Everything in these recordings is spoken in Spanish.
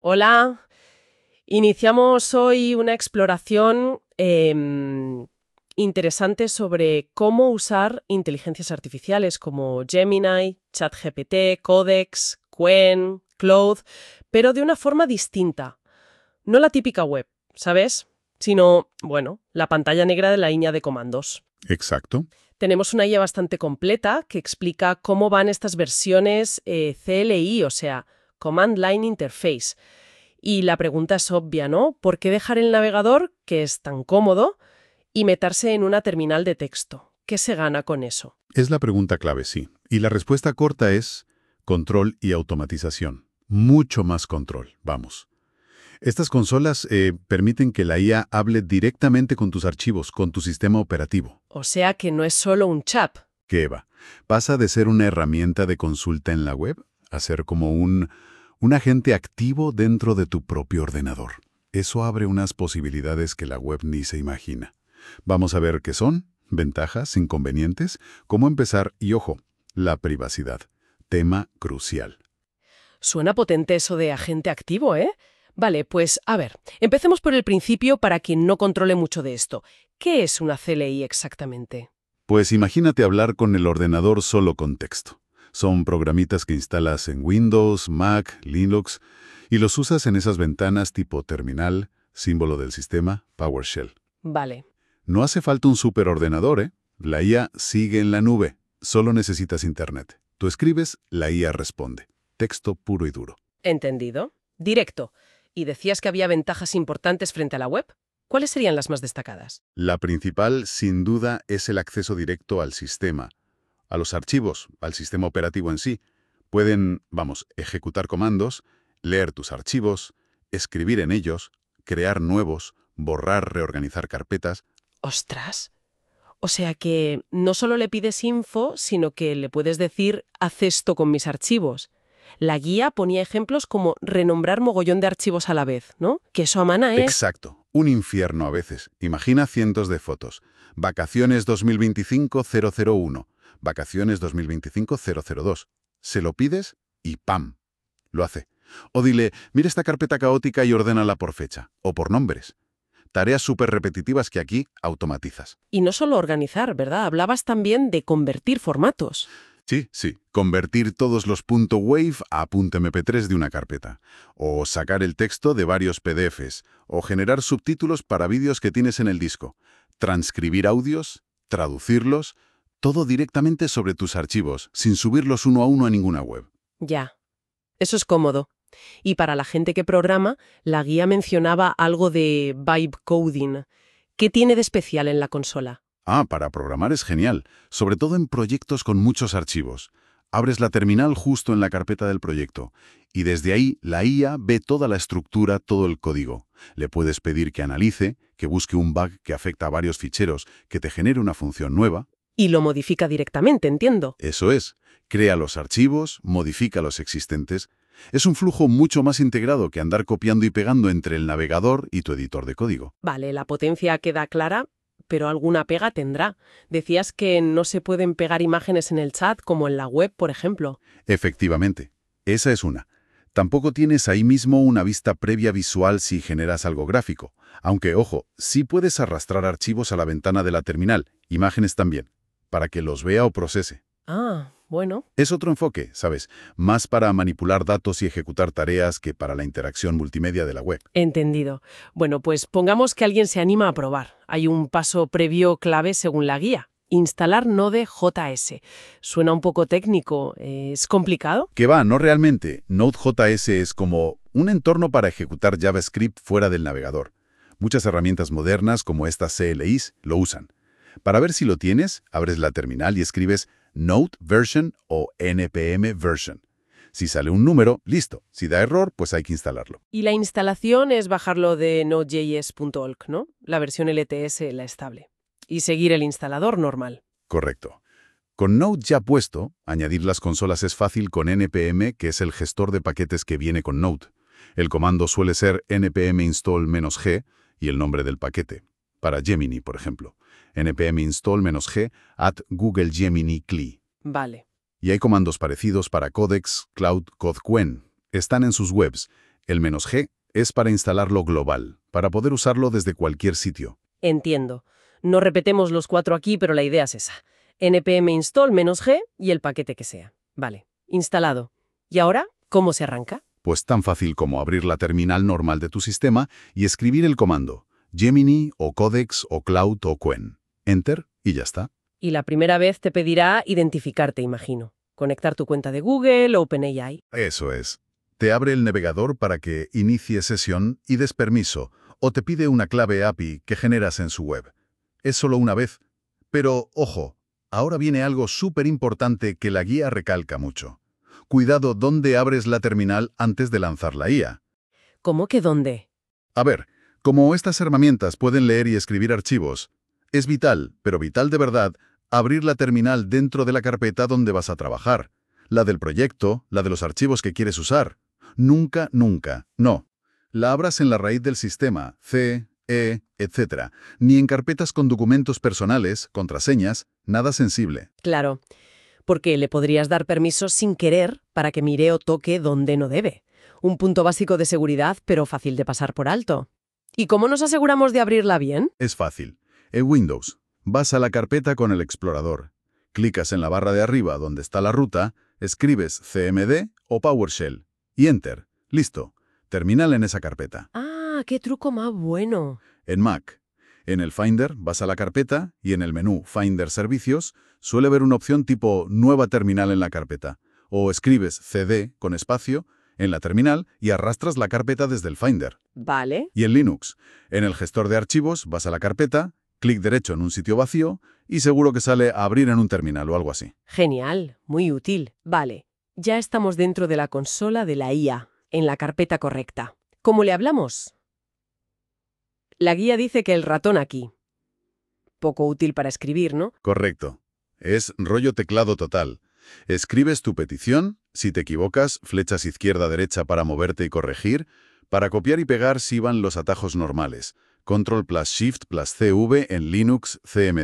Hola, iniciamos hoy una exploración interesante sobre cómo usar inteligencias artificiales como Gemini, ChatGPT, Codex, Qwen, Claude, pero de una forma distinta. No la típica web, ¿sabes? Sino, bueno, la pantalla negra de la línea de comandos. Exacto. Tenemos una guía bastante completa que explica cómo van estas versiones CLI, o sea, Command Line Interface. Y la pregunta es obvia, ¿no? ¿Por qué dejar el navegador, que es tan cómodo, y meterse en una terminal de texto? ¿Qué se gana con eso? Es la pregunta clave, sí. Y la respuesta corta es control y automatización. Mucho más control, vamos. Estas consolas permiten que la IA hable directamente con tus archivos, con tu sistema operativo. O sea que no es solo un chat. Que Eva pasa de ser una herramienta de consulta en la web a ser como un agente activo dentro de tu propio ordenador. Eso abre unas posibilidades que la web ni se imagina. Vamos a ver qué son, ventajas, inconvenientes, cómo empezar y, ojo, la privacidad. Tema crucial. Suena potente eso de agente activo, ¿eh? Vale, pues a ver, empecemos por el principio para quien no controle mucho de esto. ¿Qué es una CLI exactamente? Pues imagínate hablar con el ordenador solo con texto. Son programitas que instalas en Windows, Mac, Linux y los usas en esas ventanas tipo terminal, símbolo del sistema, PowerShell. Vale, No hace falta un superordenador, ¿eh? La IA sigue en la nube. Solo necesitas Internet. Tú escribes, la IA responde. Texto puro y duro. entendido. Directo. ¿Y decías que había ventajas importantes frente a la web? ¿Cuáles serían las más destacadas? La principal, sin duda, es el acceso directo al sistema, a los archivos, al sistema operativo en sí. Pueden, ejecutar comandos, leer tus archivos, escribir en ellos, crear nuevos, borrar, reorganizar carpetas. ¡Ostras! O sea que no solo le pides info, sino que le puedes decir, haz esto con mis archivos. La guía ponía ejemplos como renombrar mogollón de archivos a la vez, ¿no? Que eso a mana es... Exacto, un infierno a veces. Imagina cientos de fotos. Vacaciones 2025-001, vacaciones 2025-002. Se lo pides y ¡pam! Lo hace. O dile, mira esta carpeta caótica y ordénala por fecha, o por nombres. Tareas súper repetitivas que aquí automatizas. Y no solo organizar, ¿verdad? Hablabas también de convertir formatos. Sí. Convertir todos los .wave a .mp3 de una carpeta. O sacar el texto de varios PDFs. O generar subtítulos para vídeos que tienes en el disco. Transcribir audios, traducirlos, todo directamente sobre tus archivos, sin subirlos uno a uno a ninguna web. Ya. Eso es cómodo. Y para la gente que programa, la guía mencionaba algo de vibe coding. ¿Qué tiene de especial en la consola? Para programar es genial, sobre todo en proyectos con muchos archivos. Abres la terminal justo en la carpeta del proyecto y desde ahí la IA ve toda la estructura, todo el código. Le puedes pedir que analice, que busque un bug que afecta a varios ficheros, que te genere una función nueva. Y lo modifica directamente, entiendo. Eso es, crea los archivos, modifica los existentes. Es un flujo mucho más integrado que andar copiando y pegando entre el navegador y tu editor de código. Vale, la potencia queda clara, pero alguna pega tendrá. Decías que no se pueden pegar imágenes en el chat como en la web, por ejemplo. Efectivamente, esa es una. Tampoco tienes ahí mismo una vista previa visual si generas algo gráfico. Aunque, ojo, sí puedes arrastrar archivos a la ventana de la terminal, imágenes también, para que los vea o procese. Ah, bueno. Es otro enfoque, ¿sabes? Más para manipular datos y ejecutar tareas que para la interacción multimedia de la web. Entendido. Bueno, pues pongamos que alguien se anima a probar. Hay un paso previo clave según la guía. Instalar Node.js. Suena un poco técnico. ¿Es complicado? Que va, no realmente. Node.js es como un entorno para ejecutar JavaScript fuera del navegador. Muchas herramientas modernas como estas CLIs lo usan. Para ver si lo tienes, abres la terminal y escribes Node version o npm version. Si sale un número, listo. Si da error, pues hay que instalarlo. Y la instalación es bajarlo de nodejs.org, ¿no? La versión LTS, la estable. Y seguir el instalador normal. Correcto. Con Node ya puesto, añadir las consolas es fácil con npm, que es el gestor de paquetes que viene con Node. El comando suele ser npm install -g y el nombre del paquete. Para Gemini, por ejemplo. npm install -g at Google Gemini CLI. Vale. Y hay comandos parecidos para Codex, Cloud, Qwen. Están en sus webs. El "-g" es para instalarlo global, para poder usarlo desde cualquier sitio. Entiendo. No repetemos los 4 aquí, pero la idea es esa. npm install -g y el paquete que sea. Vale, instalado. ¿Y ahora cómo se arranca? Pues tan fácil como abrir la terminal normal de tu sistema y escribir el comando Gemini o Codex o Cloud o Qwen. Enter y ya está. Y la primera vez te pedirá identificarte, imagino. Conectar tu cuenta de Google o OpenAI. Eso es. Te abre el navegador para que inicie sesión y des permiso, o te pide una clave API que generas en su web. Es solo una vez. Pero, ojo, ahora viene algo súper importante que la guía recalca mucho. Cuidado dónde abres la terminal antes de lanzar la IA. ¿Cómo que dónde? A ver, como estas herramientas pueden leer y escribir archivos, es vital, pero vital de verdad, abrir la terminal dentro de la carpeta donde vas a trabajar. La del proyecto, la de los archivos que quieres usar. Nunca, nunca, no. La abras en la raíz del sistema, C, E, etc. Ni en carpetas con documentos personales, contraseñas, nada sensible. Claro, porque le podrías dar permiso sin querer para que mire o toque donde no debe. Un punto básico de seguridad, pero fácil de pasar por alto. ¿Y cómo nos aseguramos de abrirla bien? Es fácil. En Windows, vas a la carpeta con el explorador. Clicas en la barra de arriba donde está la ruta, escribes CMD o PowerShell y Enter. Listo. Terminal en esa carpeta. ¡Ah, qué truco más bueno! En Mac, en el Finder vas a la carpeta y en el menú Finder Servicios suele haber una opción tipo Nueva terminal en la carpeta. O escribes CD con espacio en la terminal y arrastras la carpeta desde el Finder. Vale. Y en Linux, en el gestor de archivos vas a la carpeta, clic derecho en un sitio vacío y seguro que sale Abrir en un terminal o algo así. Genial, muy útil. Vale, ya estamos dentro de la consola de la IA, en la carpeta correcta. ¿Cómo le hablamos? La guía dice que el ratón aquí. Poco útil para escribir, ¿no? Correcto. Es rollo teclado total. Escribes tu petición, si te equivocas, flechas izquierda-derecha para moverte y corregir, para copiar y pegar si van los atajos normales. Control+Shift+CV en Linux,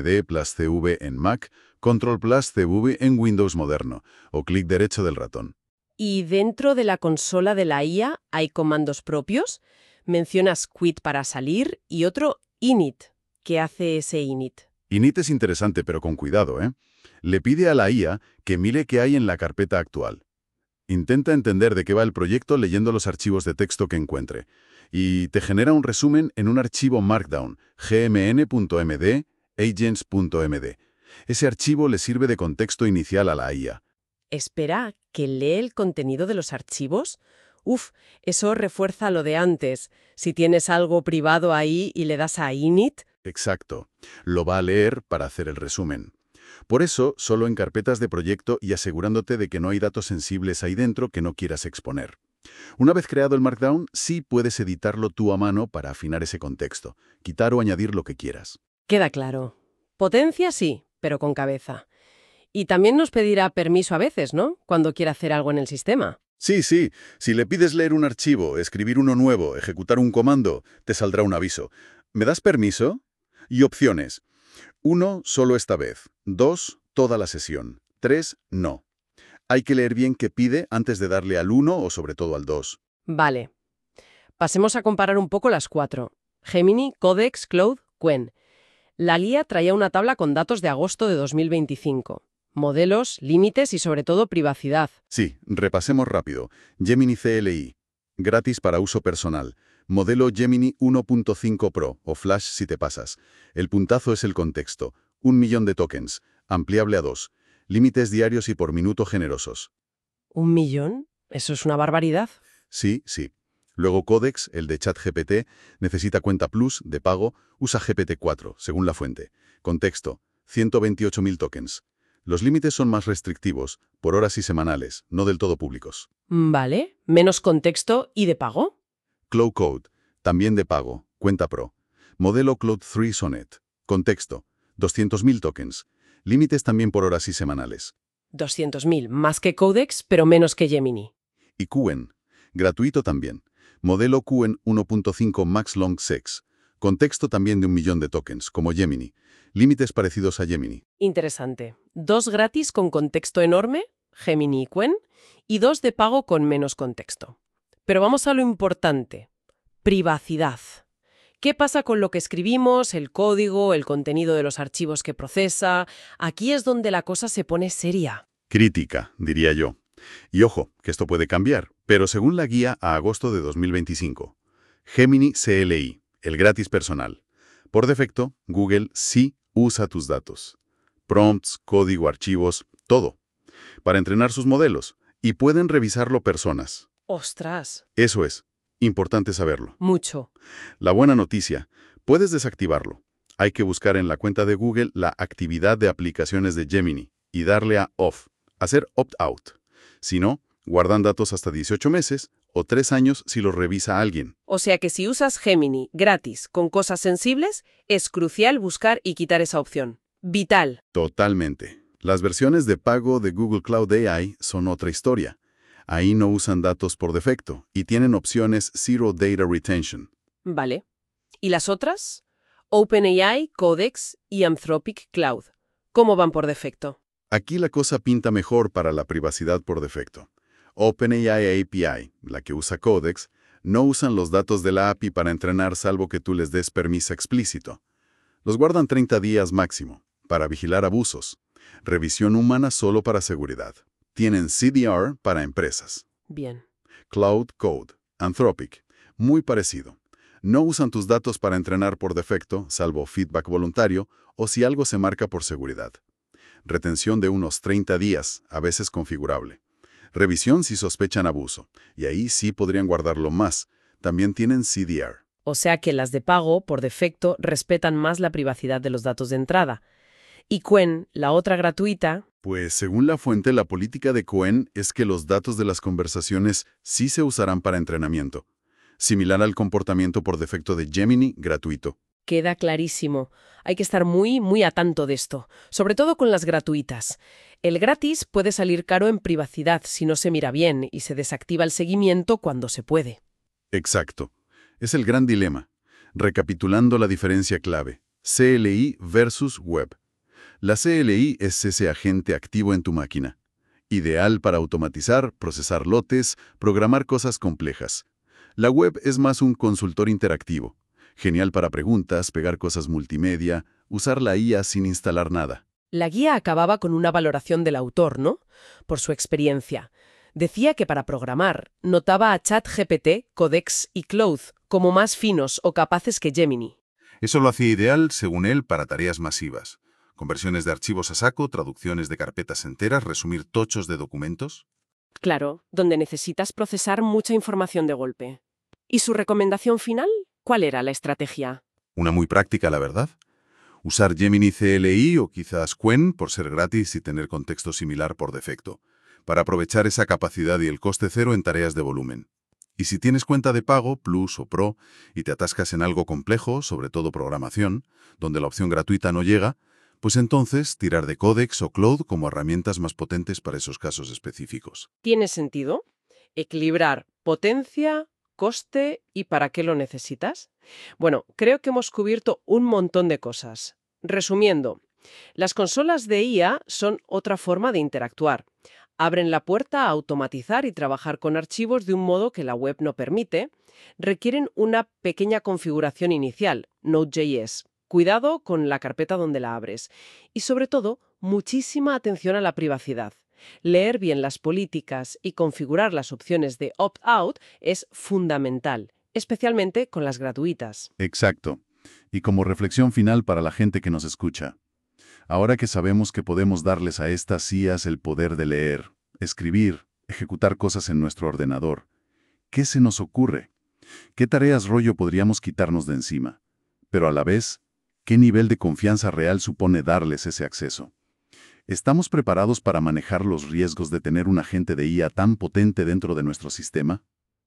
CMD+CV en Mac, Control+CV en Windows moderno, o clic derecho del ratón. ¿Y dentro de la consola de la IA hay comandos propios? Mencionas quit para salir y otro init. ¿Qué hace ese init? Init es interesante, pero con cuidado, ¿eh? Le pide a la IA que mire qué hay en la carpeta actual. Intenta entender de qué va el proyecto leyendo los archivos de texto que encuentre. Y te genera un resumen en un archivo Markdown, gmn.md, agents.md. Ese archivo le sirve de contexto inicial a la IA. Espera, ¿que lee el contenido de los archivos? Uf, eso refuerza lo de antes. Si tienes algo privado ahí y le das a init. Exacto. Lo va a leer para hacer el resumen. Por eso, solo en carpetas de proyecto y asegurándote de que no hay datos sensibles ahí dentro que no quieras exponer. Una vez creado el Markdown, sí puedes editarlo tú a mano para afinar ese contexto, quitar o añadir lo que quieras. Queda claro. Potencia sí, pero con cabeza. Y también nos pedirá permiso a veces, ¿no? Cuando quiera hacer algo en el sistema. Sí, sí. Si le pides leer un archivo, escribir uno nuevo, ejecutar un comando, te saldrá un aviso. ¿Me das permiso? Y opciones. 1, solo esta vez. 2, toda la sesión. 3, no. Hay que leer bien qué pide antes de darle al 1 o sobre todo al 2. Vale. Pasemos a comparar un poco las 4. Gemini, Codex, Cloud, Qwen. La guía traía una tabla con datos de agosto de 2025. Modelos, límites y sobre todo privacidad. Sí, repasemos rápido. Gemini CLI. Gratis para uso personal. Modelo Gemini 1.5 Pro o Flash si te pasas. El puntazo es el contexto. 1 millón de tokens. Ampliable a 2. Límites diarios y por minuto generosos. ¿1 millón? Eso es una barbaridad. Sí, sí. Luego Codex, el de ChatGPT, necesita cuenta Plus, de pago, usa GPT-4, según la fuente. Contexto, 128.000 tokens. Los límites son más restrictivos, por horas y semanales, no del todo públicos. Vale. Menos contexto y de pago. Cloud Code, también de pago, cuenta Pro. Modelo Cloud 3 Sonnet. Contexto, 200.000 tokens. Límites también por horas y semanales. 200.000, más que Codex, pero menos que Gemini. Y Qwen, gratuito también. Modelo Qwen 1.5 Max Long 6. Contexto también de 1 millón de tokens, como Gemini. Límites parecidos a Gemini. Interesante. 2 gratis con contexto enorme, Gemini y Qwen, y 2 de pago con menos contexto. Pero vamos a lo importante. Privacidad. ¿Qué pasa con lo que escribimos, el código, el contenido de los archivos que procesa? Aquí es donde la cosa se pone seria. Crítica, diría yo. Y ojo, que esto puede cambiar, pero según la guía a agosto de 2025, Gemini CLI, el gratis personal. Por defecto, Google sí usa tus datos. Prompts, código, archivos, todo. Para entrenar sus modelos. Y pueden revisarlo personas. ¡Ostras! Eso es. Importante saberlo. Mucho. La buena noticia, puedes desactivarlo. Hay que buscar en la cuenta de Google la actividad de aplicaciones de Gemini y darle a Off, hacer Opt-out. Si no, guardan datos hasta 18 meses o 3 años si los revisa alguien. O sea que si usas Gemini gratis con cosas sensibles, es crucial buscar y quitar esa opción. Vital. Totalmente. Las versiones de pago de Google Cloud AI son otra historia. Ahí no usan datos por defecto y tienen opciones Zero Data Retention. Vale. ¿Y las otras? OpenAI, Codex y Anthropic Cloud. ¿Cómo van por defecto? Aquí la cosa pinta mejor para la privacidad por defecto. OpenAI API, la que usa Codex, no usan los datos de la API para entrenar salvo que tú les des permiso explícito. Los guardan 30 días máximo, para vigilar abusos. Revisión humana solo para seguridad. Tienen CDR para empresas. Bien. Cloud Code, Anthropic, muy parecido. No usan tus datos para entrenar por defecto, salvo feedback voluntario o si algo se marca por seguridad. Retención de unos 30 días, a veces configurable. Revisión si sospechan abuso, y ahí sí podrían guardarlo más. También tienen CDR. O sea que las de pago, por defecto, respetan más la privacidad de los datos de entrada. Y Qwen, la otra gratuita... Pues según la fuente, la política de Qwen es que los datos de las conversaciones sí se usarán para entrenamiento, similar al comportamiento por defecto de Gemini gratuito. Queda clarísimo. Hay que estar muy, muy a tanto de esto, sobre todo con las gratuitas. El gratis puede salir caro en privacidad si no se mira bien y se desactiva el seguimiento cuando se puede. Exacto. Es el gran dilema. Recapitulando la diferencia clave, CLI versus web. La CLI es ese agente activo en tu máquina. Ideal para automatizar, procesar lotes, programar cosas complejas. La web es más un consultor interactivo. Genial para preguntas, pegar cosas multimedia, usar la IA sin instalar nada. La guía acababa con una valoración del autor, ¿no? Por su experiencia. Decía que para programar notaba a ChatGPT, Codex y Cloud como más finos o capaces que Gemini. Eso lo hacía ideal, según él, para tareas masivas. Conversiones de archivos a saco, traducciones de carpetas enteras, resumir tochos de documentos. Claro, donde necesitas procesar mucha información de golpe. ¿Y su recomendación final? ¿Cuál era la estrategia? Una muy práctica, la verdad. Usar Gemini CLI o quizás Qwen por ser gratis y tener contexto similar por defecto, para aprovechar esa capacidad y el coste cero en tareas de volumen. Y si tienes cuenta de pago, Plus o Pro, y te atascas en algo complejo, sobre todo programación, donde la opción gratuita no llega, pues entonces tirar de Codex o Cloud como herramientas más potentes para esos casos específicos. ¿Tiene sentido? Equilibrar potencia, coste y para qué lo necesitas. Bueno, creo que hemos cubierto un montón de cosas. Resumiendo, las consolas de IA son otra forma de interactuar. Abren la puerta a automatizar y trabajar con archivos de un modo que la web no permite. Requieren una pequeña configuración inicial, Node.js. Cuidado con la carpeta donde la abres. Y sobre todo, muchísima atención a la privacidad. Leer bien las políticas y configurar las opciones de opt-out es fundamental, especialmente con las gratuitas. Exacto. Y como reflexión final para la gente que nos escucha. Ahora que sabemos que podemos darles a estas IAs el poder de leer, escribir, ejecutar cosas en nuestro ordenador, ¿qué se nos ocurre? ¿Qué tareas rollo podríamos quitarnos de encima? Pero a la vez, ¿qué nivel de confianza real supone darles ese acceso? ¿Estamos preparados para manejar los riesgos de tener un agente de IA tan potente dentro de nuestro sistema?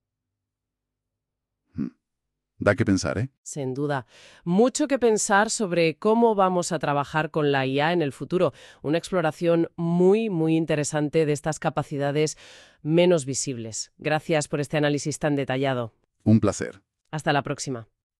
Da que pensar, ¿eh? Sin duda. Mucho que pensar sobre cómo vamos a trabajar con la IA en el futuro. Una exploración muy, muy interesante de estas capacidades menos visibles. Gracias por este análisis tan detallado. Un placer. Hasta la próxima.